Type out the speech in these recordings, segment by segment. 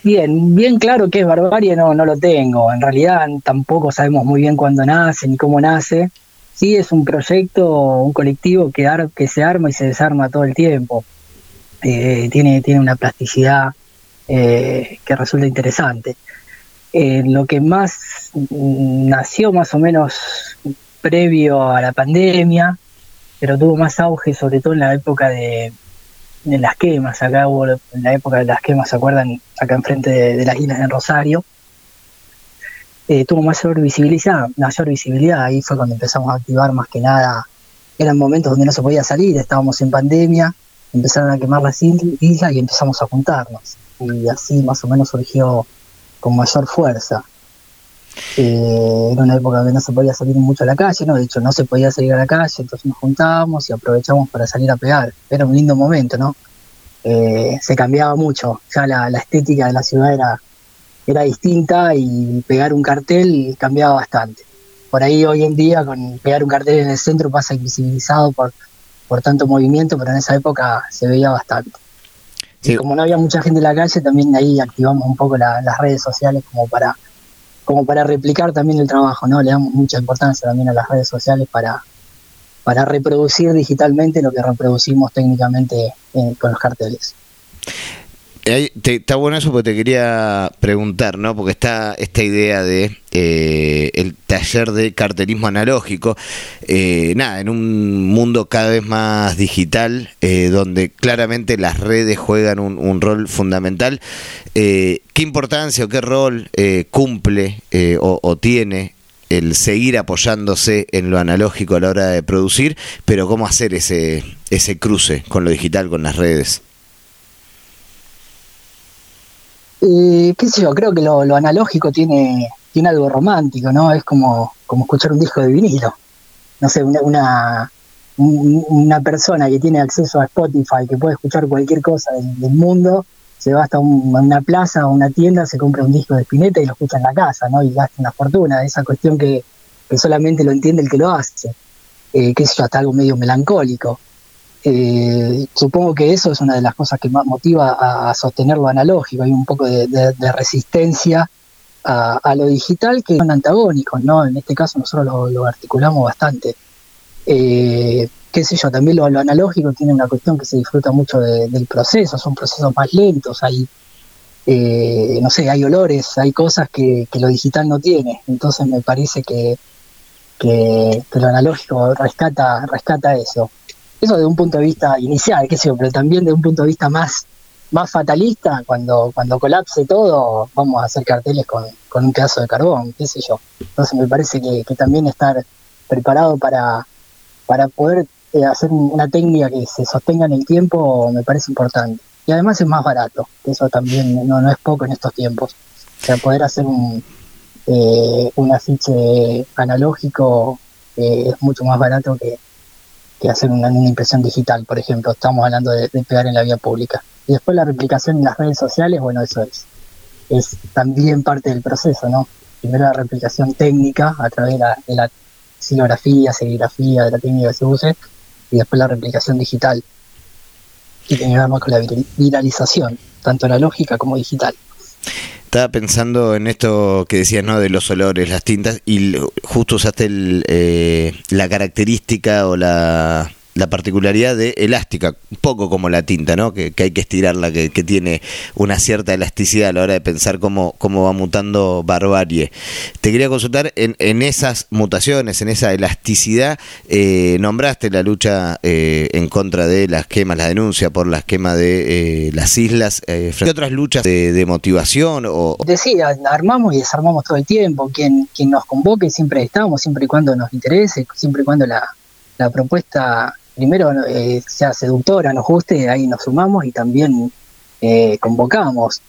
bien claro que es barbarie, no lo tengo. En realidad tampoco sabemos muy bien cuándo nace ni cómo nace. Sí, es un proyecto, un colectivo que se arma y se desarma todo el tiempo. Tiene una plasticidad que resulta interesante. Lo que más nació más o menos previo a la pandemia, pero tuvo más auge sobre todo en la época de las quemas. Acá hubo, en la época de las quemas, ¿se acuerdan? Acá enfrente de las islas de Rosario. Tuvo mayor visibilidad, ahí fue cuando empezamos a activar más que nada. Eran momentos donde no se podía salir, estábamos en pandemia, empezaron a quemar las islas y empezamos a juntarnos. Y así más o menos surgió con mayor fuerza. Era una época donde no se podía salir mucho a la calle, ¿no? De hecho no se podía salir a la calle, entonces nos juntábamos y aprovechamos para salir a pegar. Era un lindo momento, ¿no? Se cambiaba mucho, ya la estética de la ciudad era distinta y pegar un cartel cambiaba bastante. Por ahí hoy en día con pegar un cartel en el centro pasa invisibilizado por tanto movimiento, pero en esa época se veía bastante. Sí. Y como no había mucha gente en la calle, también ahí activamos un poco las redes sociales como para replicar también el trabajo, ¿no? Le damos mucha importancia también a las redes sociales para reproducir digitalmente lo que reproducimos técnicamente con los carteles. Está bueno eso porque te quería preguntar, ¿no? Porque está esta idea de el taller de cartelismo analógico, en un mundo cada vez más digital, donde claramente las redes juegan un rol fundamental. ¿Qué importancia o qué rol cumple o tiene el seguir apoyándose en lo analógico a la hora de producir, pero cómo hacer ese cruce con lo digital, con las redes? Qué sé yo, creo que lo analógico tiene algo romántico, ¿no? Es como escuchar un disco de vinilo. No sé, una persona que tiene acceso a Spotify, que puede escuchar cualquier cosa del mundo, se va hasta una plaza o una tienda, se compra un disco de Spinetta y lo escucha en la casa, ¿no? Y gasta una fortuna, esa cuestión que solamente lo entiende el que lo hace. Qué sé yo, hasta algo medio melancólico. Supongo que eso es una de las cosas que más motiva a sostener lo analógico. Hay un poco de resistencia a lo digital, que son antagónicos, ¿no? En este caso nosotros lo articulamos bastante. Qué sé yo, también lo analógico tiene una cuestión que se disfruta mucho del proceso, son procesos más lentos, hay no sé, hay olores, hay cosas que lo digital no tiene. Entonces me parece que lo analógico rescata eso. Eso de un punto de vista inicial, qué sé yo, pero también de un punto de vista más fatalista, cuando colapse todo, vamos a hacer carteles con un pedazo de carbón, qué sé yo. Entonces me parece que también estar preparado para poder hacer una técnica que se sostenga en el tiempo me parece importante. Y además es más barato, que eso también no es poco en estos tiempos. O sea, poder hacer un afiche analógico es mucho más barato que hacer una impresión digital, por ejemplo. Estamos hablando de pegar en la vía pública. Y después la replicación en las redes sociales, bueno, eso es también parte del proceso, ¿no? Primero la replicación técnica a través de la silografía, serigrafía, de la técnica que se use, y después la replicación digital, que tiene que ver más con la viralización, tanto analógica como digital. Estaba pensando en esto que decías, ¿no? De los olores, las tintas, y justo usaste la característica o la particularidad de elástica, un poco como la tinta, ¿no? Que hay que estirarla, que tiene una cierta elasticidad a la hora de pensar cómo va mutando Barbarie. Te quería consultar en esas mutaciones, en esa elasticidad, nombraste la lucha en contra de las quemas, la denuncia por las quemas de las islas. ¿Qué otras luchas de motivación? Decía, armamos y desarmamos todo el tiempo. Quien nos convoque siempre estamos, siempre y cuando nos interese, siempre y cuando la propuesta primero sea seductora, nos guste, ahí nos sumamos y también convocamos.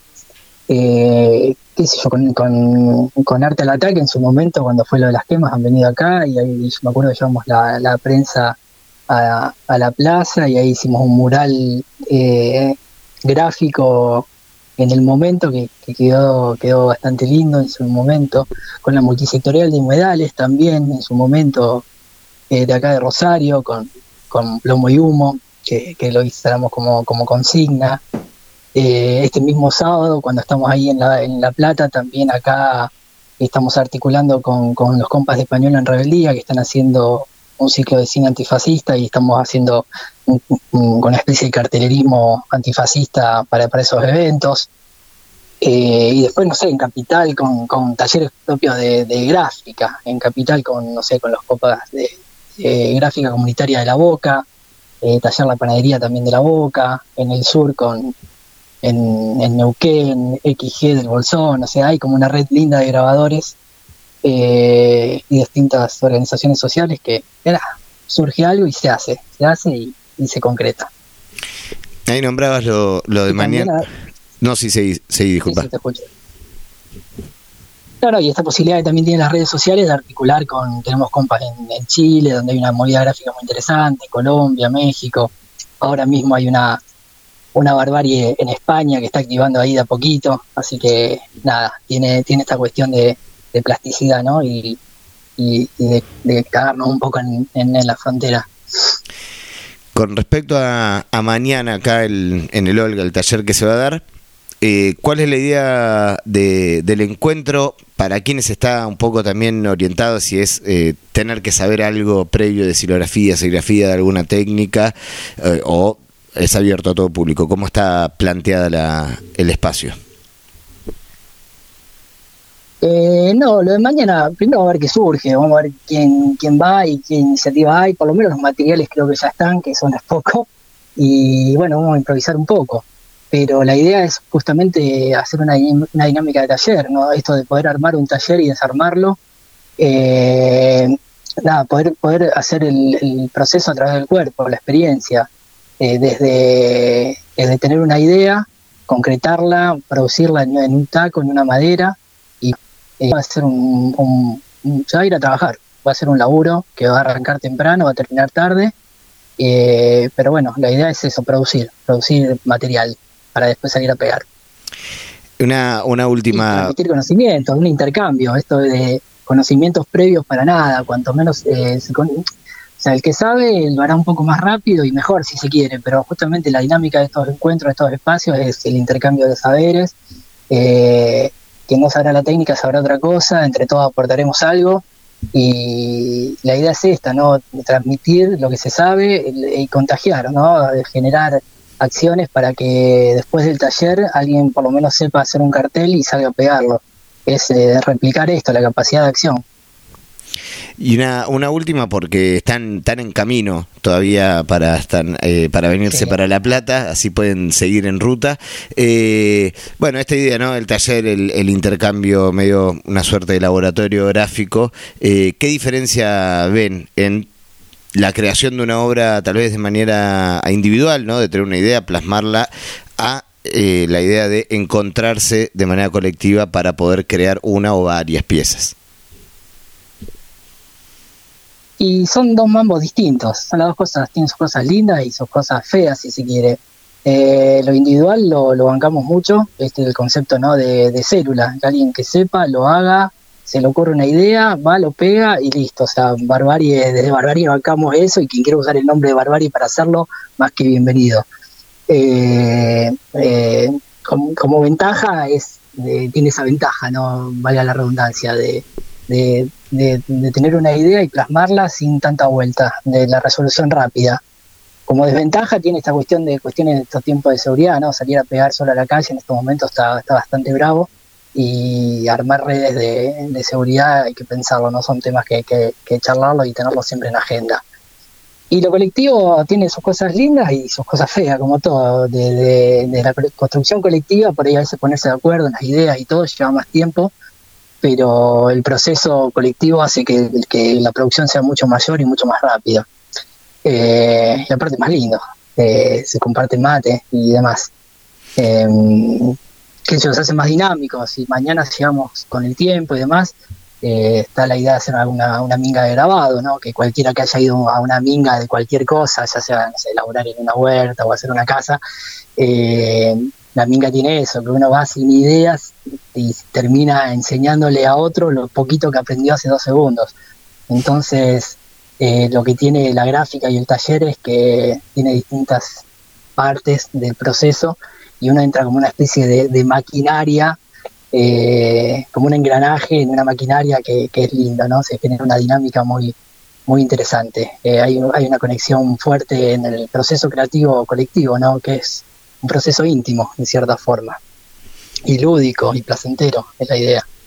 Qué sé yo, con Arte al Ataque en su momento, cuando fue lo de las quemas, han venido acá y ahí yo me acuerdo que llevamos la prensa a la plaza y ahí hicimos un mural gráfico en el momento que quedó bastante lindo en su momento, con la multisectorial de humedales también en su momento, de acá de Rosario, con Plomo y Humo, que lo instalamos como consigna. Este mismo sábado, cuando estamos ahí en La Plata, también acá estamos articulando con los compas de Español en Rebeldía, que están haciendo un ciclo de cine antifascista y estamos haciendo una especie de cartelerismo antifascista para esos eventos. Y después, no sé, en Capital con talleres propios de gráfica, en Capital con, no sé, con los copas de gráfica comunitaria de La Boca, taller La Panadería también de La Boca, en el sur en Neuquén, XG del Bolsón, o sea, hay como una red linda de grabadores y distintas organizaciones sociales que, surge algo y se hace y se concreta. Ahí nombrabas lo de mañana. No, sí, disculpa. Sí, te escucho. Claro, y esta posibilidad que también tienen las redes sociales de articular tenemos compas en Chile, donde hay una movida gráfica muy interesante, Colombia, México, ahora mismo hay una barbarie en España que está activando ahí de a poquito, así que nada, tiene esta cuestión de plasticidad, ¿no? Y de cagarnos un poco en la frontera. Con respecto a mañana acá en el Olga, el taller que se va a dar, ¿cuál es la idea del encuentro? Para quienes está un poco también orientado, si es tener que saber algo previo de silografía, serigrafía, de alguna técnica, o es abierto a todo público. ¿Cómo está planteada el espacio? No, lo de mañana, primero vamos a ver qué surge, vamos a ver quién va y qué iniciativa hay, por lo menos los materiales creo que ya están, que son poco, y bueno, vamos a improvisar un poco, pero la idea es justamente hacer una dinámica de taller, ¿no? Esto de poder armar un taller y desarmarlo, poder hacer el proceso a través del cuerpo, la experiencia, desde tener una idea, concretarla, producirla en un taco, en una madera, va a ser se va a ir a trabajar, va a ser un laburo que va a arrancar temprano, va a terminar tarde, pero bueno, la idea es eso, producir material para después salir a pegar. Una última... Y transmitir conocimientos, un intercambio, esto de conocimientos previos para nada, cuanto menos... o sea, el que sabe lo hará un poco más rápido y mejor si se quiere, pero justamente la dinámica de estos encuentros, de estos espacios, es el intercambio de saberes. Quien no sabrá la técnica sabrá otra cosa, entre todos aportaremos algo y la idea es esta, ¿no? Transmitir lo que se sabe y contagiar, ¿no? Generar acciones para que después del taller alguien por lo menos sepa hacer un cartel y salga a pegarlo. Es replicar esto, la capacidad de acción. Y una última, porque están en camino todavía para venirse para La Plata, así pueden seguir en ruta. Bueno, esta idea, ¿no? El taller, el intercambio, medio una suerte de laboratorio gráfico. ¿Qué diferencia ven en la creación de una obra, tal vez de manera individual, ¿no? De tener una idea, plasmarla, a la idea de encontrarse de manera colectiva para poder crear una o varias piezas? Y son dos mambos distintos, son las dos cosas, tienen sus cosas lindas y sus cosas feas, si se quiere. Lo individual lo bancamos mucho, el concepto, ¿no? de célula, que alguien que sepa, lo haga, se le ocurre una idea, va, lo pega y listo. O sea, desde Barbarie bancamos eso, y quien quiera usar el nombre de Barbarie para hacerlo, más que bienvenido. Como ventaja tiene esa ventaja, no valga la redundancia, de tener una idea y plasmarla sin tanta vuelta, de la resolución rápida. Como desventaja tiene esta cuestiones de estos tiempos de seguridad, ¿no? Salir a pegar solo a la calle en estos momentos está bastante bravo, y armar redes de seguridad hay que pensarlo, no son temas que hay que charlarlo y tenerlo siempre en agenda. Y lo colectivo tiene sus cosas lindas y sus cosas feas, como todo. De la construcción colectiva, por ahí a veces ponerse de acuerdo en las ideas y todo lleva más tiempo, pero el proceso colectivo hace que la producción sea mucho mayor y mucho más rápida. Y aparte más lindo, se comparte mate y demás. Que eso se hace más dinámico. Si mañana llegamos con el tiempo y demás, está la idea de hacer una minga de grabado, ¿no? Que cualquiera que haya ido a una minga de cualquier cosa, ya sea, no sé, elaborar en una huerta o hacer una casa, la minga tiene eso, que uno va sin ideas y termina enseñándole a otro lo poquito que aprendió hace 2 segundos. Entonces, lo que tiene la gráfica y el taller es que tiene distintas partes del proceso y uno entra como una especie de maquinaria, como un engranaje en una maquinaria que es lindo, ¿no? Se genera una dinámica muy, muy interesante. Hay una conexión fuerte en el proceso creativo colectivo, ¿no? Que es un proceso íntimo, en cierta forma, y lúdico y placentero, es la idea.